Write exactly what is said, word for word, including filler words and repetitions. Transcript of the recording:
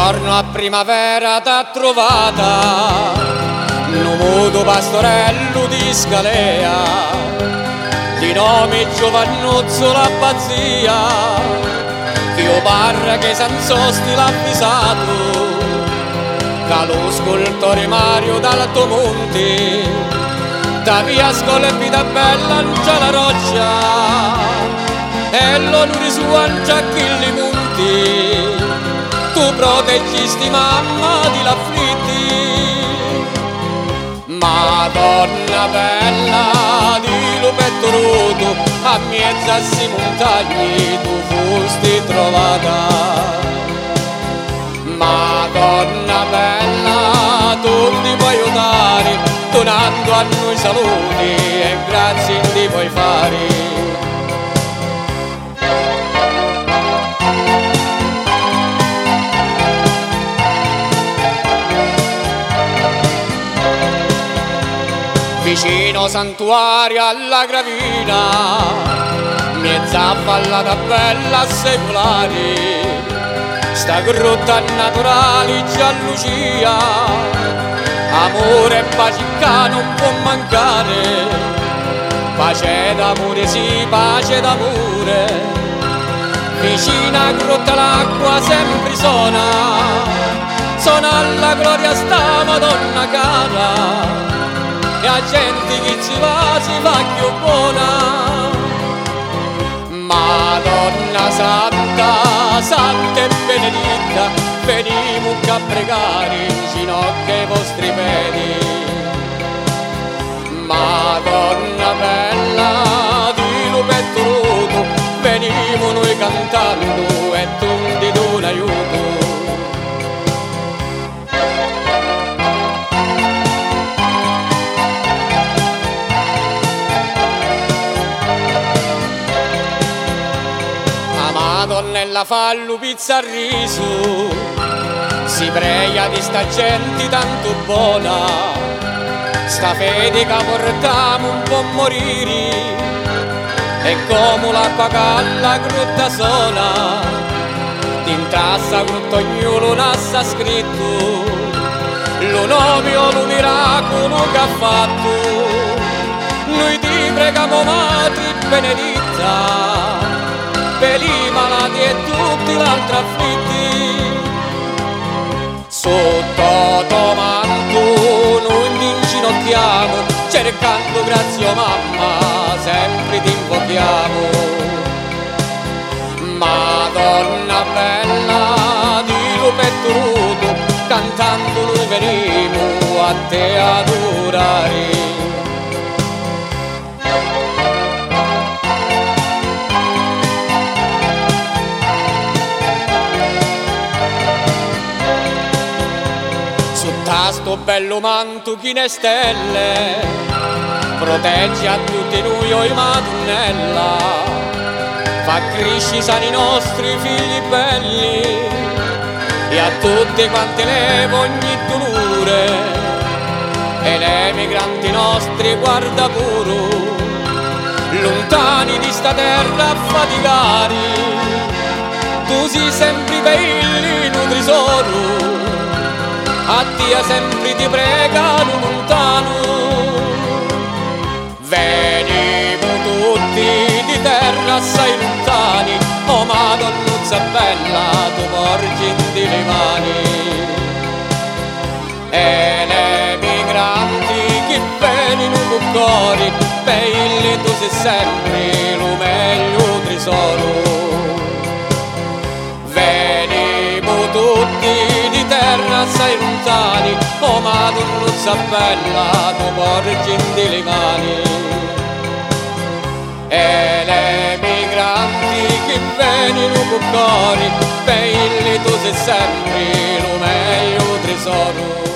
giorno a primavera t'ha trovata, un muto pastorello di Scalea, di nome Giovannuzzo l'Abbazia, che io parla che Sanzosti l'ha avvisato, che lo scultore Mario d'Alto Monte, da via Scolpita Bella già la roccia, e l'onore sua già chi li monti, tu proteggisti mamma di l'afflitti. Madonna bella di lupetto roto, a mezza si montagni tu fusti trovata. Madonna bella, tu ti puoi aiutare, donando a noi saluti e grazie ti puoi fare. Vicino santuario alla Gravina, mezza ballata bella secolare, sta grotta naturale già Lucia, amore e pace che non può mancare, pace d'amore sì, pace d'amore, vicina a grotta l'acqua sempre suona, suona alla gloria sta Madonna cara, e a gente che ci va si fa più buona. Madonna santa, santa e benedetta, venimo a pregare in ginocchio ai vostri piedi. Madonna bella di lupetto roto, venimo noi cantando e tu ti do un aiuto. Madonnella fa pizza a riso, si prega di sta gente tanto buona, sta fede che portiamo un po' a morire, e come l'acqua calla grotta sola, d'intrassa grotta ognuno n'assa scritto, lo nome o lo miracolo che ha fatto, noi ti pregamo madre benedetta, per i malati e tutti l'altro afflitti. Sotto tuo manto noi ti inginocchiamo, cercando grazie o mamma, sempre ti invochiamo. Madonna bella di lupetto roto, cantando noi venimo a te adorare. Sto bello manto chi ne stelle, proteggi a tutti noi oi Madonnella, fa cresci sani i nostri figli belli, e a tutti quanti levo ogni dolore, e le migranti nostri guarda puro, lontani di sta terra affaticati, tu sei sempre belli nutrisoro, a Dio sempre ti pregano lontano. Venimo tutti di terra assai lontani, oh Madonnuzza bella, tu porgi in le mani. E le migranti che vengono con cuori, belli tu sei sempre lo meglio tesoro. Venimo tutti di terra assai lontani, oh Madonnuzza bella, tu porgi in le mani. E le migranti che vengono con cuori, belli tu sei sempre lo meglio tesoro.